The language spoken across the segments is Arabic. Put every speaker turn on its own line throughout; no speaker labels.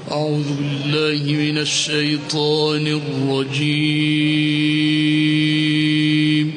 أعوذ بالله من الشيطان الرجيم.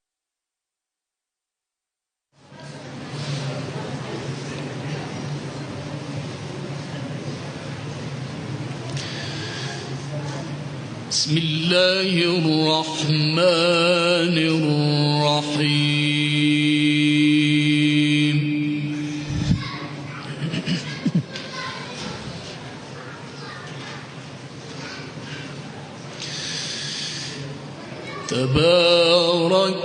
بسم الله الرحمن الرحيم. تبارك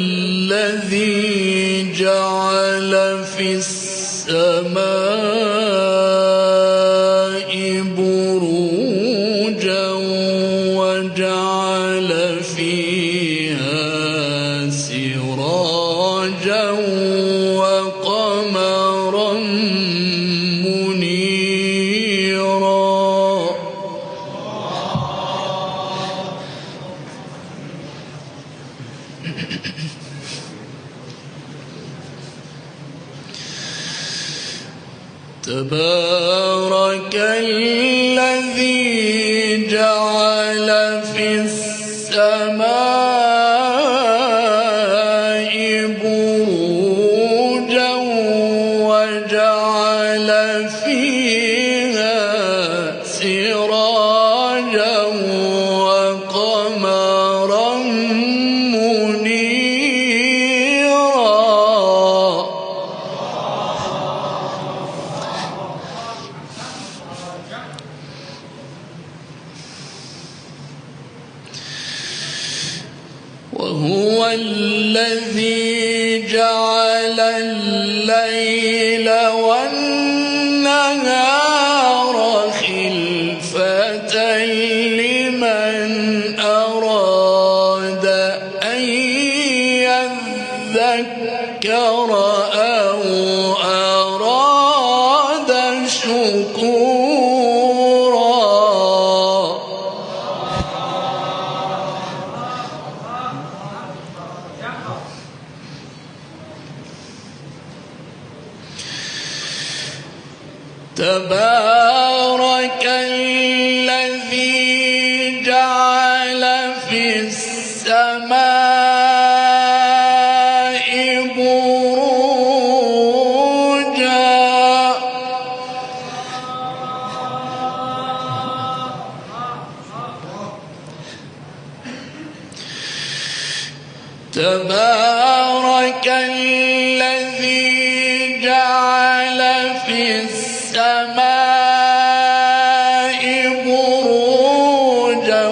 الذي جعل في السماء بروجا وجعل فيها سراجا وقمرا منيرا. تبارك الذي جعل في السماء بروجا وجعل فيها سراجا وقمرا منيرا. وهو الذي جعل الليل والنهار خلفة لمن أراد أن يذكر أو أراد شكورا. تبارك الذي جعل في السماء بروجا تبارك الذي جعل في السماء بروجا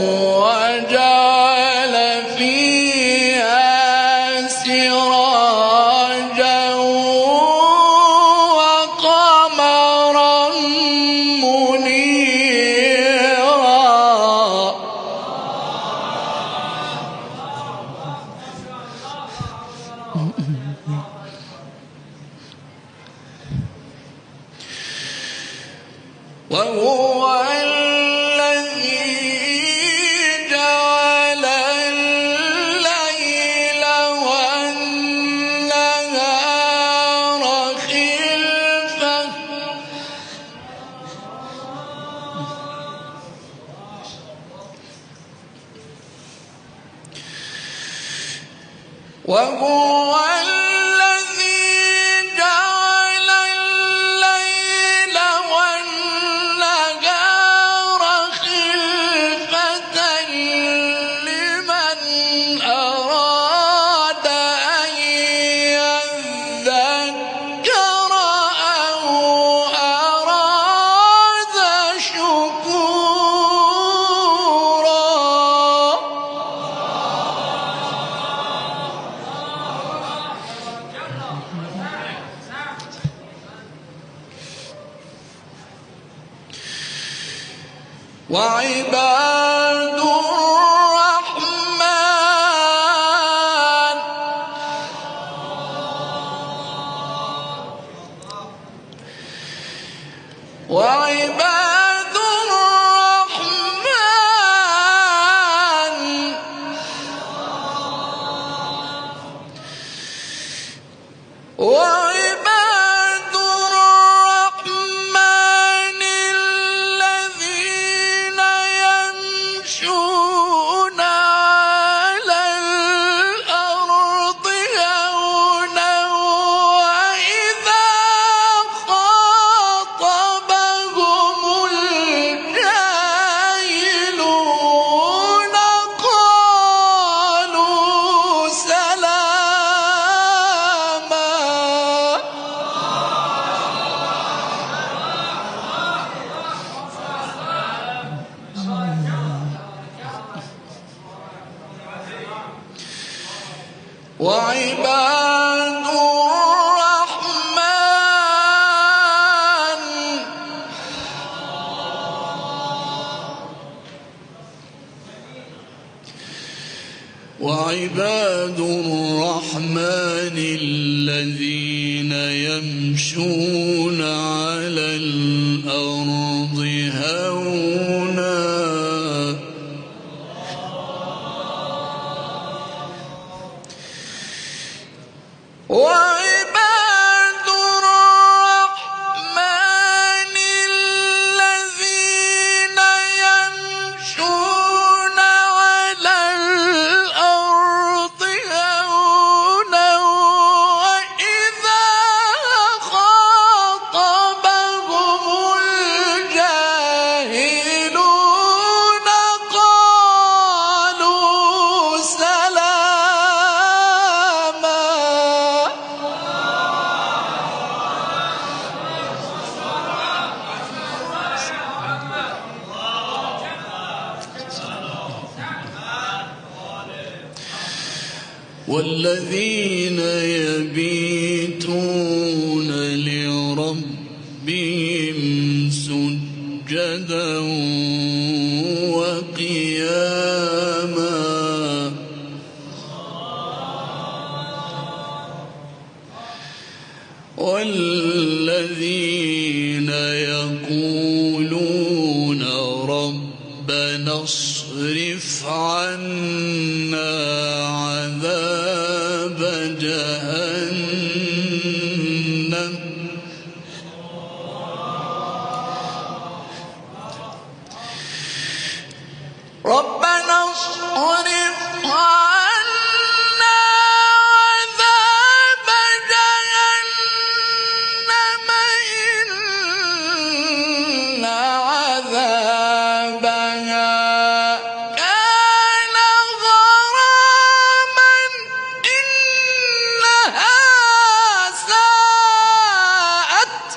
وجعل فيها سراجا وقمرا منيرا. وهو الذي جعل الليل والنهار خلفة وهو وعباد الرحمن وعباد الرحمن وعباد الرحمن وعباد الرحمن الذين يمشون على الأرض هونا وعباد الرحمن الذين يمشون على الأرض هونا وإذا خاطبهم الجاهلون قالوا سلاما. والذين يبيتون لربهم سجدا وقياما والذين يقولون ربنا اصرف عنا عذاب جهنم ربنا اصرف عنا عذاب جهنم إن عذابها كان غراما إنها ساءت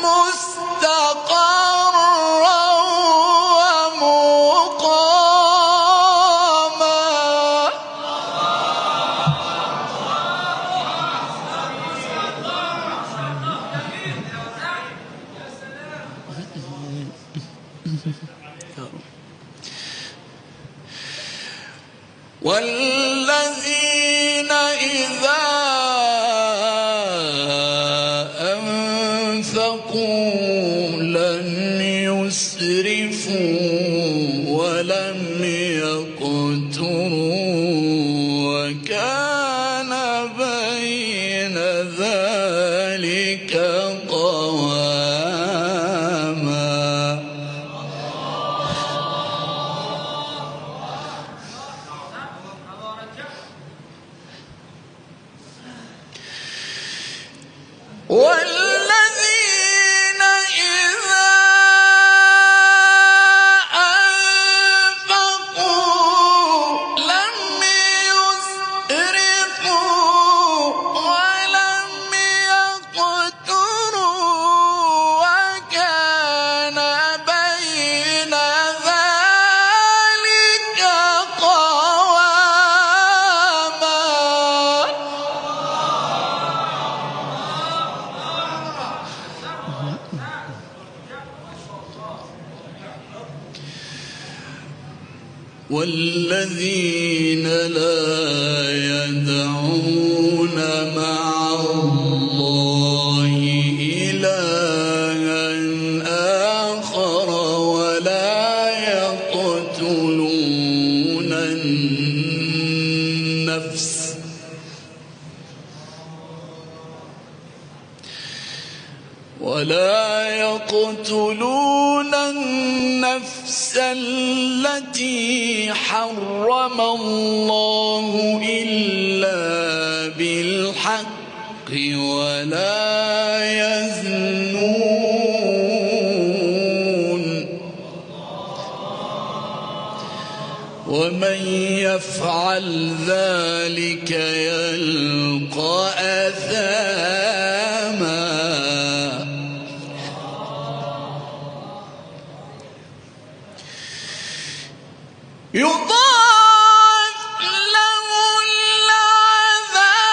مستقرا ومقاما. والذين إذا أنفقوا لم يسرفوا ولم يقتروا وكان بين ذلك قواما. والذين إذا أنفقوا لم يسرفوا ولم يقتروا وكان بين ذلك قواما. والذين لا يدعون مع الله إلها آخر ولا يقتلون النفس التي حرم الله إلا بالحق ولا يزنون ومن يفعل ذلك يلقى أثاما. يضاعف له العذاب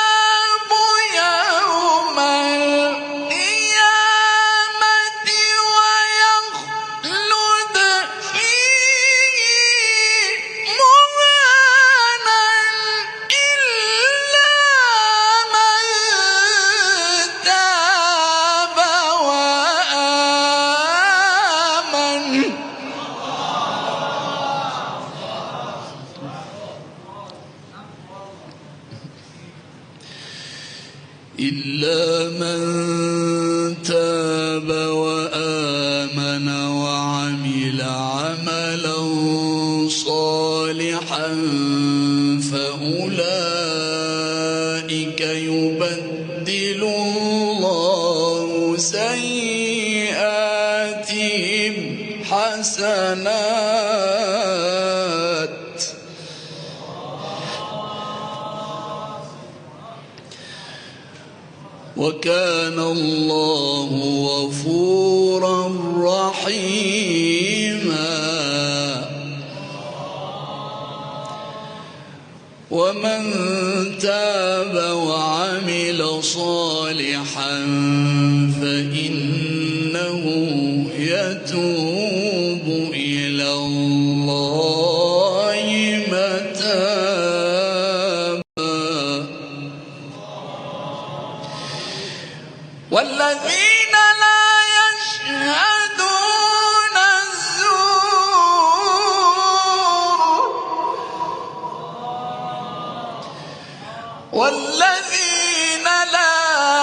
إلا من تاب وآمن وعمل عملا صالحا فأولئك يبدل الله سيئاتهم حسنات وكان الله غفورا رحيما. ومن تاب وعمل صالحا فإنه يتوب إلى الله متابا. والذين لا يشهدون الزور والذين لا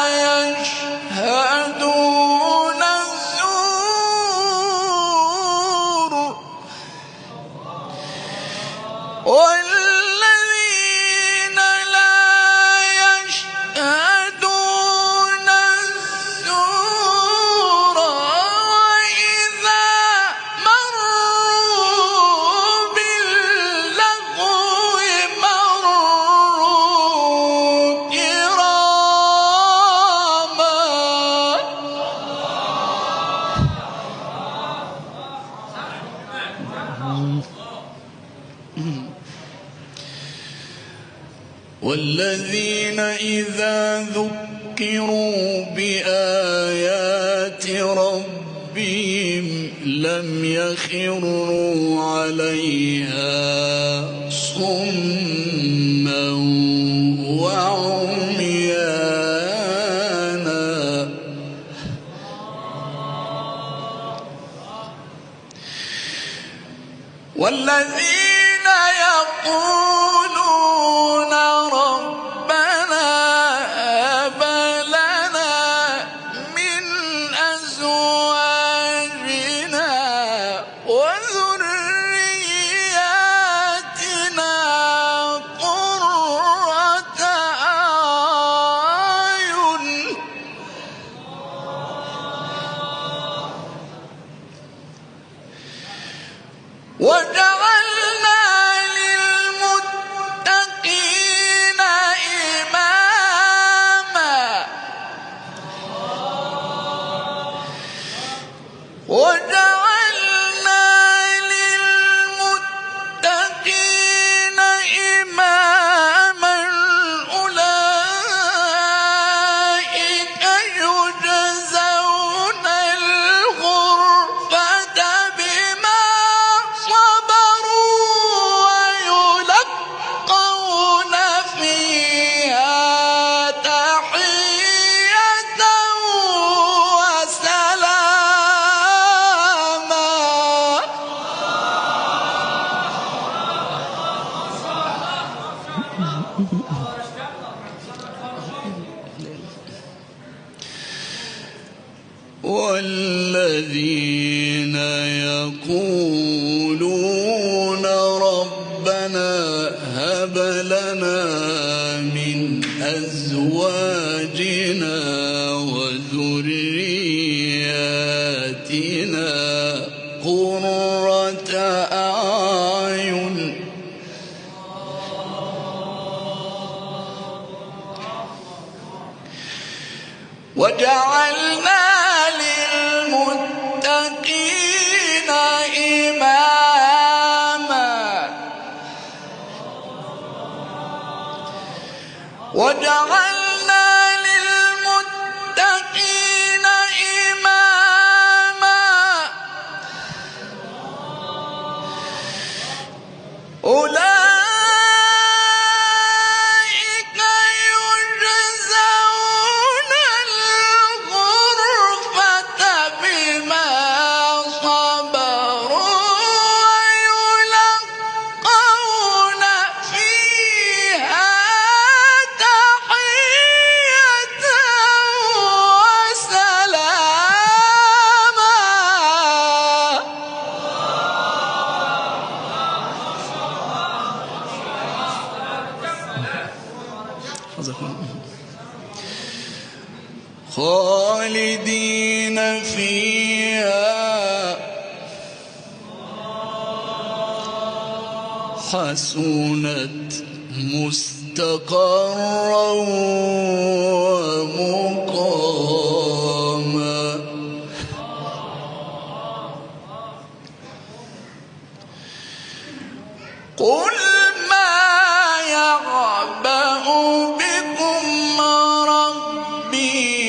يشهدون الزور والذين لا يشهدون الزور وإذا مروا باللغو مروا كراما. والذين إذا ذكروا بآيات ربهم لم يخروا عليها صما وعميانا. والذين يقولون ربنا هب لنا من أزواجنا وذرياتنا قرة أعين وجعلنا للمتقين إماما وجعلنا للمتقين إماما أولئك يجزون الغرفة بما صبروا ويلقون فيها تحية وسلاما. والذين يقولون ربنا هب لنا من أزواجنا وذرياتنا قرة أعين وجعلنا للمتقين إماما وجعلنا للمتقين إماما أولئك يجزون الغرفة بما صبروا ويلقون فيها تحية خالدين فيها حسنت مستقرا ومقاما. قل ما يعبأ بكم ربي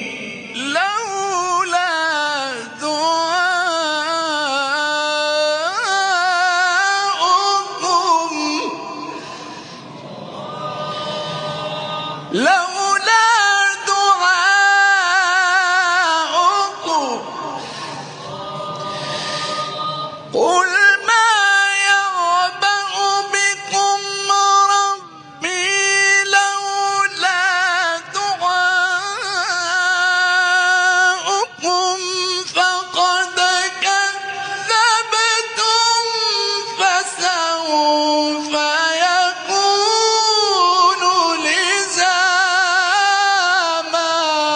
لولا دعاؤكم قل ما يعبأ بكم ربي لولا دعاؤكم فقد كذبتم فسوف يكون لزاما.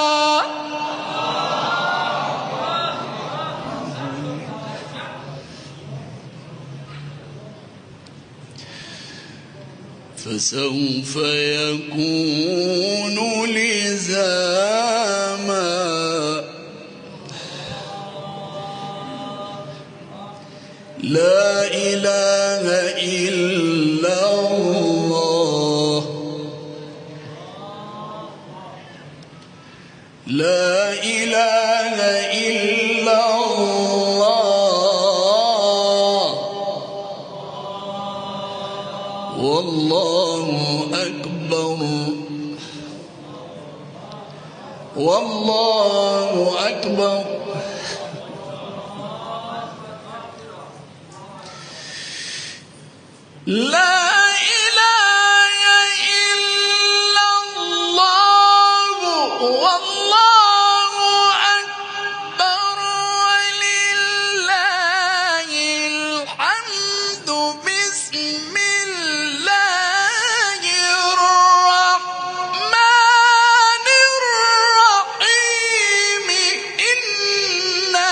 فسوف يكون لزاما. لا إله إلا الله لا إله إلا الله والله أكبر والله أكبر. لا إله إلا الله والله أكبر ولله الحمد. بسم الله الرحمن الرحيم. إنا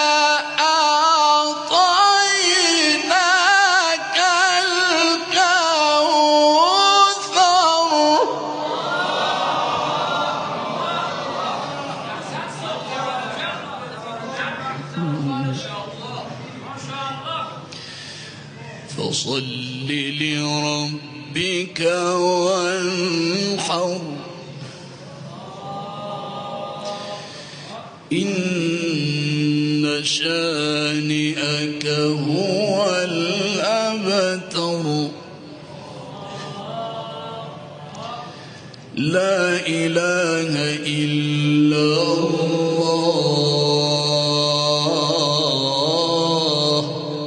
أعطيناك الكوثر. فصل لربك وانحر. إن شانئك هو الأبتر. لا إله إلا الله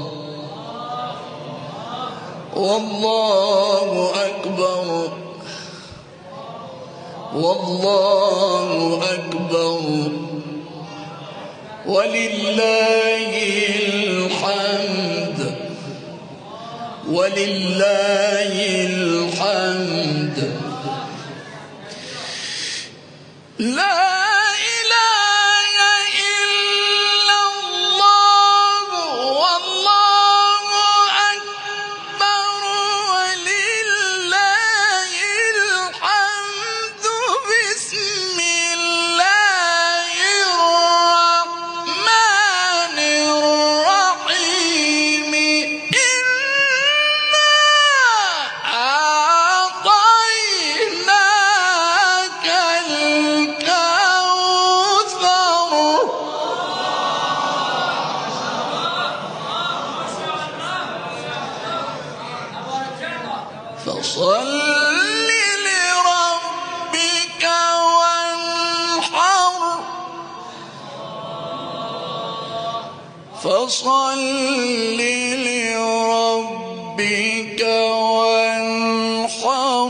والله أكبر والله أكبر ولله الحمد ولله الحمد. لا إله إلا الله والله أكبر ولله الحمد. بسم الله الرحمن الرحيم. إنا أعطيناك الكوثر. فصل لربك وانحر. فصل لربك وانحر.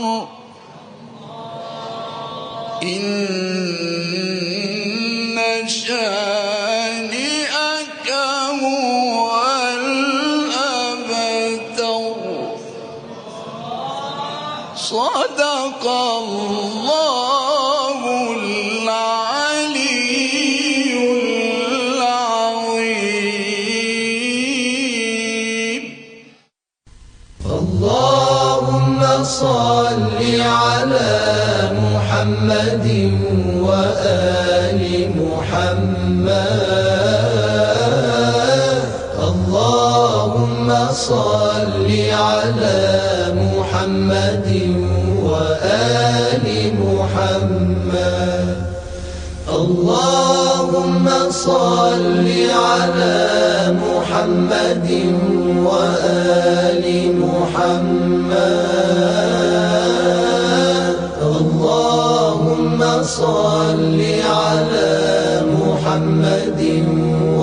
إن شانئك هو الأبتر. صدق الله العلي العظيم.
اللهم صل على محمد وآل محمد. اللهم صل على محمد وآل محمد. اللهم صل على محمد وآل محمد. اللهم صل على محمد